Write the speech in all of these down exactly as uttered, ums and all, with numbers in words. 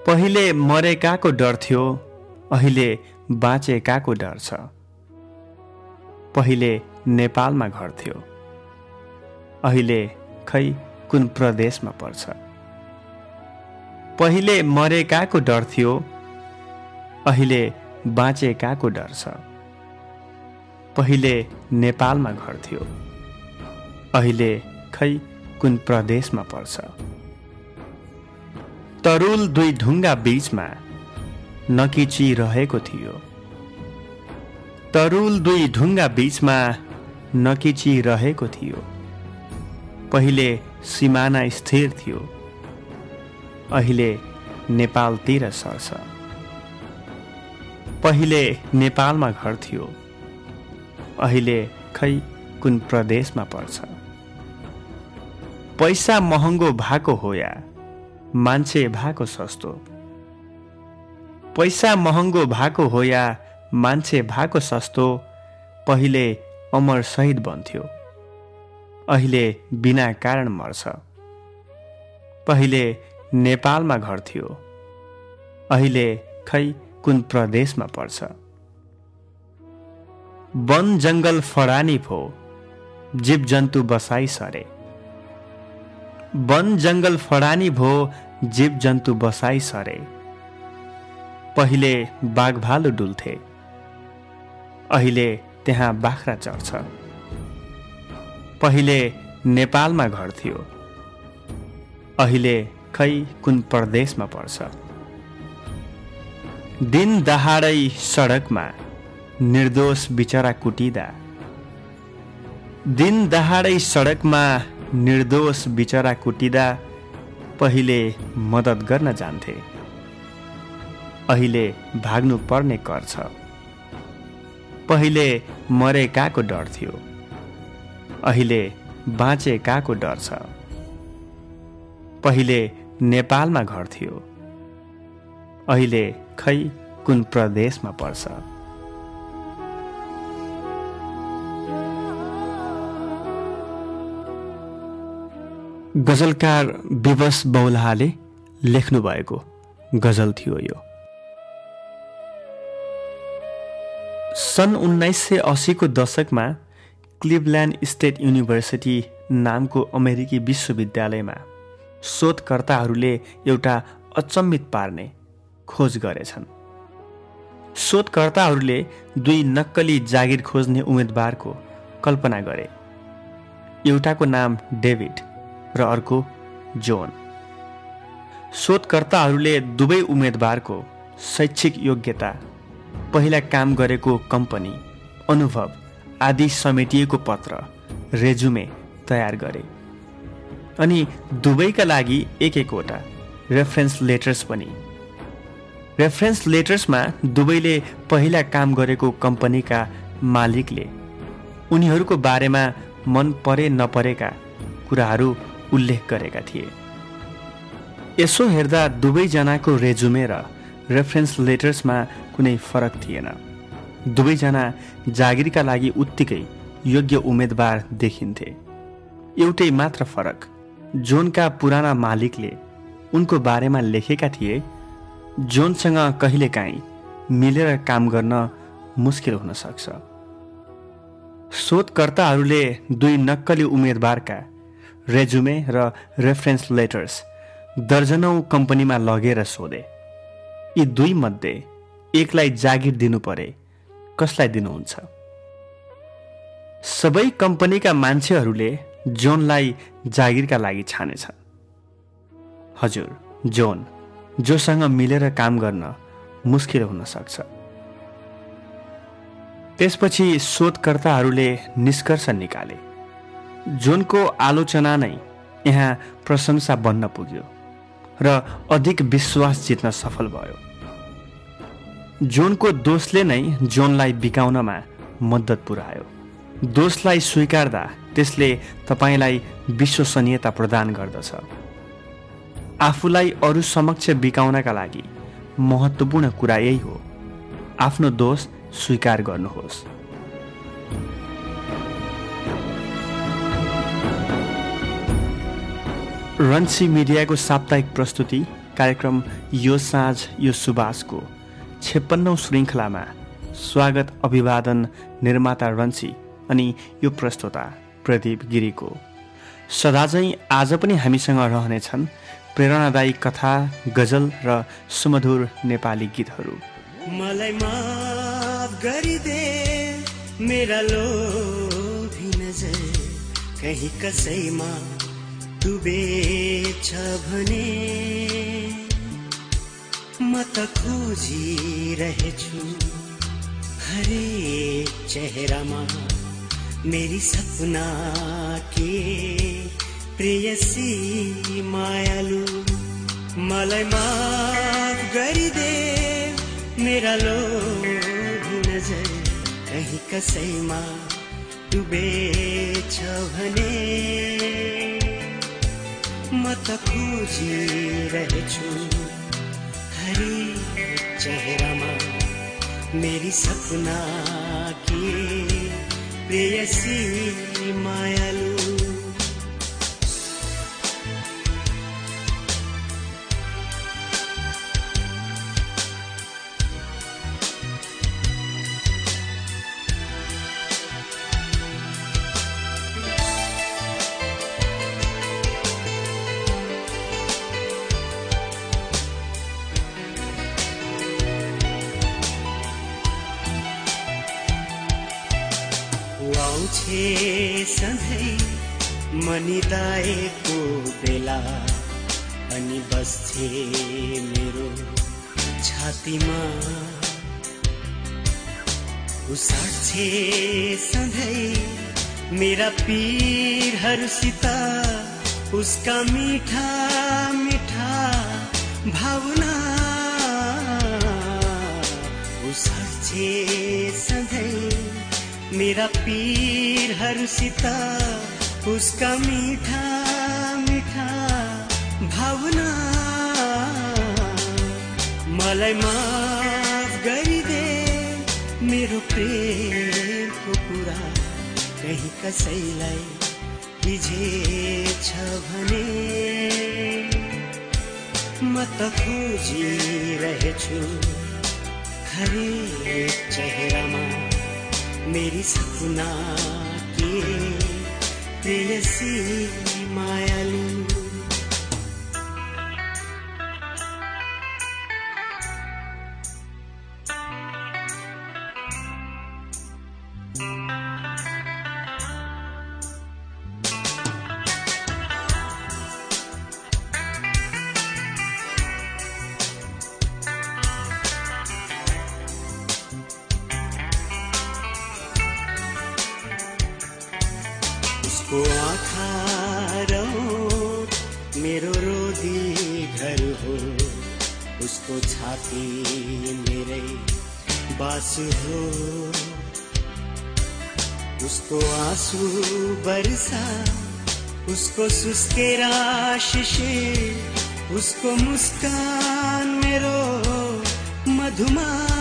पहिले मरेकाको डर थियो, अहिले बाँचेकाको डर छ। पहिले नेपालमा घर थियो, अहिले खै कुन प्रदेशमा पर्छ। पहिले मरेकाको डर थियो, अहिले बाँचेकाको डर छ। पहिले नेपालमा घर थियो, अहिले खै कुन प्रदेशमा पर्छ। तरुल दुई ढुङ्गा बीचमा नकिची रहेको थियो, तरुल दुई ढुङ्गा बीचमा नकिची रहेको थियो। पहिले सिमाना स्थिर थियो, अहिले नेपालतिर सर्छ। पहिले नेपालमा घर थियो, अहिले खै कुन प्रदेशमा पर्छ। पैसा महँगो भएको हो या मान्छे भएको सस्तो, पैसा महँगो भएको हो या मान्छे भएको सस्तो। पहिले अमर शहीद बन्थ्यो, अहिले बिना कारण मर्छ। पहिले नेपालमा घर थियो, अहिले खै कुन प्रदेशमा पर्छ। वन जङ्गल फडानी भो, जीव जन्तु बसाई सरे। वन जङ्गल फडानी भो, जीव जन्तु बसाई सरे। पहिले बाघ भालु डुल्थे, अहिले त्यहाँ बाख्रा चर्छ। पहिले नेपालमा घर थियो, अहिले खै कुन प्रदेशमा पर्छ। दिन दहाडै सडकमा निर्दोष बिचरा कुटिँदा, दिन दहाडै सडकमा निर्दोष बिचरा कुटिँदा। पहिले मद्दत गर्न जान्थे, अहिले भाग्नु पर्ने कर छ। पहिले मरेकाको डर थियो, अहिले बाँचेकाको डर छ। पहिले नेपालमा घर थियो, अहिले खै कुन प्रदेशमा पर्छ। गजलकार विवश बौलाहाले लेख्नु भएको गजल थियो यो। सन् उन्नाइस सय अस्सीको दशकमा क्लिभल्यान्ड स्टेट युनिभर्सिटी नामको अमेरिकी विश्वविद्यालयमा शोधकर्ताहरूले एउटा अचम्मित पार्ने खोज गरेछन्। शोधकर्ताहरूले दुई नक्कली जागिर खोज्ने उम्मेदवारको कल्पना गरे। एउटाको नाम डेभिड र अर्को जोन। शोधकर्ताहरूले दुवै उम्मेदवारको शैक्षिक योग्यता, पहिला काम गरेको कम्पनी, अनुभव आदि समेटिएको पत्र, रेजुमे तयार गरे। अनि दुवैका लागि एक एकवटा रेफरेन्स लेटर्स पनि। रेफरेन्स लेटर्समा दुवैले पहिला काम गरेको कम्पनीका मालिकले उनीहरूको बारेमा मन परे नपरेका कुराहरू उल्लेख गरेका थिए। यसो हेर्दा दुवैजनाको रेजुमे र रेफरेन्स लेटर्समा कुनै फरक थिएन। दुवैजना जागिरका लागि उत्तिकै योग्य उम्मेदवार देखिन्थे। एउटै मात्र फरक, जोनका पुराना मालिकले उनको बारेमा लेखेका थिए, जोनसँग कहिलेकाहीँ मिलेर काम गर्न मुस्किल हुन सक्छ। शोधकर्ताहरूले दुई नक्कली उम्मेदवारका रेजुमे र रेफरेन्स लेटर्स दर्जनौं कम्पनीमा लगेर सोधे, यी दुई मध्ये एकलाई जागिर दिनु परे कसलाई दिनुहुन्छ? सबै कम्पनीका मान्छेहरूले जोनलाई जागिरका लागि छानेछन्। हजुर, जोन, जोसँग मिलेर काम गर्न मुस्किल हुन सक्छ। त्यसपछि शोधकर्ताहरूले निष्कर्ष निकाले। जोनको आलोचना नै यहाँ प्रशंसा बन्न पुग्यो र अधिक विश्वास जित्न सफल भयो। जोनको दोषले नै जोनलाई बिकाउनमा मद्दत पुर्यायो। दोषलाई स्वीकार्दा त्यसले तपाईलाई विश्वसनीयता प्रदान गर्दछ। आफूलाई अरू समक्ष बिकाउनका लागि महत्त्वपूर्ण कुरा यही हो, आफ्नो दोष स्वीकार गर्नुहोस्। रन्सी मिडियाको साप्ताहिक प्रस्तुति कार्यक्रम यो साँझ यो सुबासको छप्पन्नौं श्रृङ्खलामा स्वागत अभिवादन निर्माता रन्सी अनि यो प्रस्तोता प्रदीप गिरीको। सदाझैँ आज पनि हामीसँग रहनेछन् प्रेरणादायी कथा, गजल र सुमधुर नेपाली गीतहरू। मलाई माफ गरिदे मेरा लोभी नजर कहीं कसैमा डुबेछ भने म त खोजिरहेछु हरेक चेहरामा मेरी सपना के प्रेयसी मायालु। मलाई माफ गरिदे मेरा लोभी नजर कहीं कसैमा डुबेछ भने म त खोजिरहेछु हरेक चेहरामा मेरी सपना की प्रेयसी मायालु। आउँछे सधैँ मनिदाएको बेला अनि बस्छे मेरो छातीमा उसाट्छे सधैँ मेरा पीरहरूसित उसका मीठा मीठा भावना उसाट्छे सधैँ मेरा पीरहरूसित उसका मीठा मीठा भावना। मलाई माफ गरिदे मेरो प्रेमको कुरा कहीं कसैलाई हिजेछ भने म त खोजिरहेछु हरेक चेहरामा मेरी सपना के प्रेयसी मायालु। उसको आँखा रौट मेरो रोदी घर हो, उसको छाती मेरै बासु हो। उसको आंसू बरसा, उसको सुस्केरा शिशिर, उसको मुस्कान मेरो मधुमास।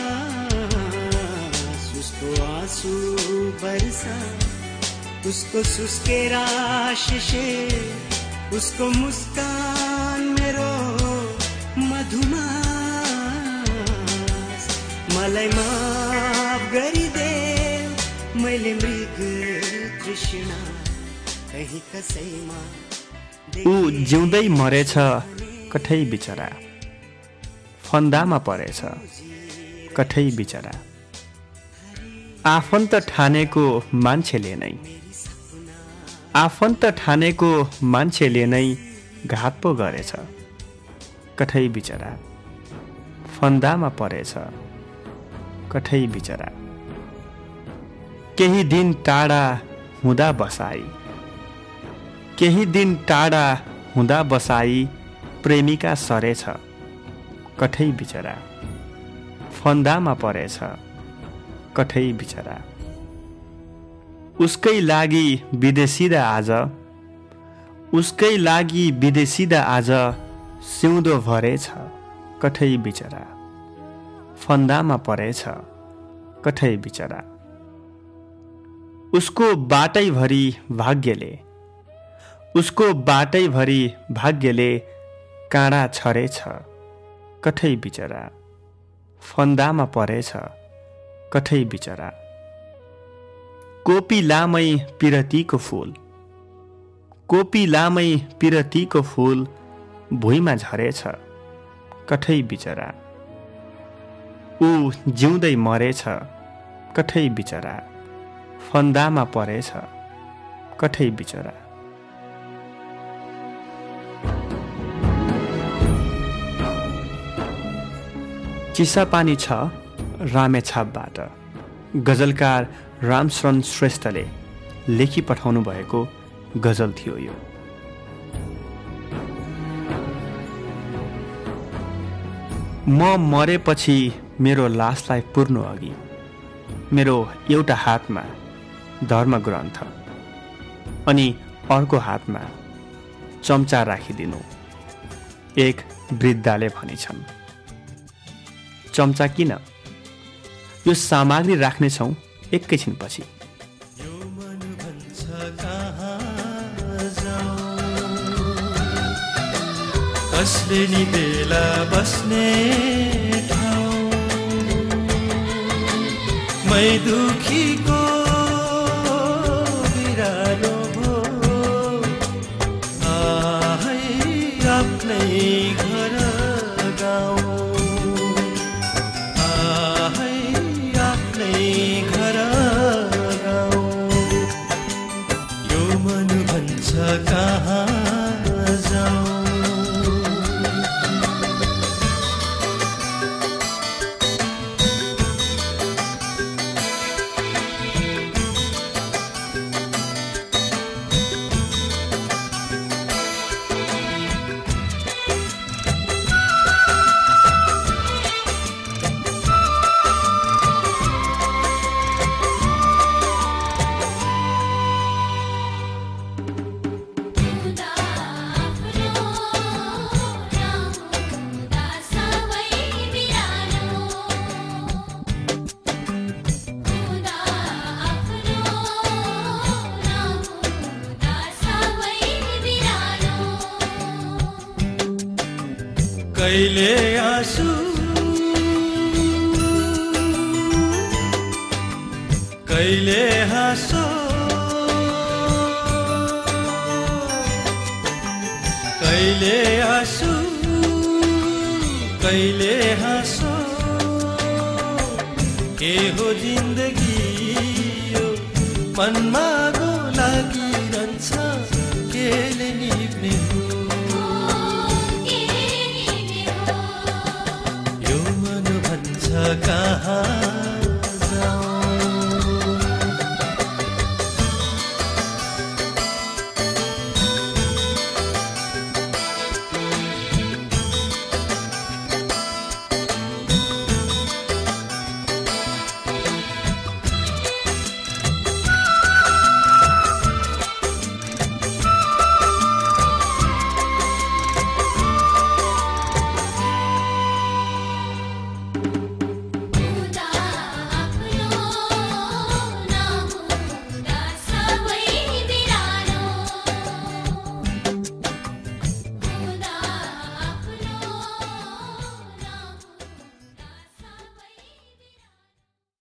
उसको आंसू बरसा, उसको सुस्केरा शिशिर, उसको मुस्कान मेरो मधुमास। मलाई माफ गरिदे मैले मृग तृष्णा कहीं कसैमा। ऊ जिउँदै मरेछ कठै बिचरा, फन्दामा परेछ कठै बिचरा। आफन्त ठानेको मान्छेले नै आफन्त ठानेको मान्छेले नै घात पो गरेछ कठै बिचरा, फन्दामा परेछ कठै बिचरा। केही दिन टाढा हुँदा बसाई, केही दिन टाढा हुँदा बसाई, प्रेमिका सरेछ कठै बिचरा, फन्दामा परेछ कठै बिचरा। उसकै लागि विदेशिदा आज, उसकै लागि विदेशिदा आज, सिउँदो भरेछ कठै बिचरा, फन्दामा परेछ कठै बिचरा। उसको बाटैभरि भाग्यले, उसको बाटैभरि भाग्यले काँडा छरेछ कठै बिचरा, फन्दामा परेछ कठै बिचरा। कोपी लामै पिरतीको फूल, कोपी लामै पिरतीको फूल भुइँमा झरेछ कठै बिचरा। ऊ जिउँदै मरेछ कठै बिचरा, फन्दामा परेछ कठै बिचरा। चिसापानी छ रामेछापबाट गजलकार रामशरण श्रेष्ठले लेखी पठाउनु भएको गजल थियो यो। म मरेपछि मेरो लासलाई पुर्नु अघि मेरो एउटा हातमा धर्मग्रन्थ अनि अर्को हातमा चम्चा राखिदिनु, एक वृद्धाले भनिछन्। चम्चा किन? यो सामग्री राख्नेछौँ एकैछिनपछि। कसले नि बेला बस्ने ठाउँ, मै दुखीको बिरालो भो, आहै आफ्नै घर गाउँ, आहै आफ्नै घर गाउँ। यो मन भन्छ कहाँ जाउँ, कहिले आँसु कहिले हाँसो, कहिले आँसु कहिले हाँसो, के हो जिन्दगी यो मनमा गो लागिरहन्छ, केले निप्ने हो कहाँ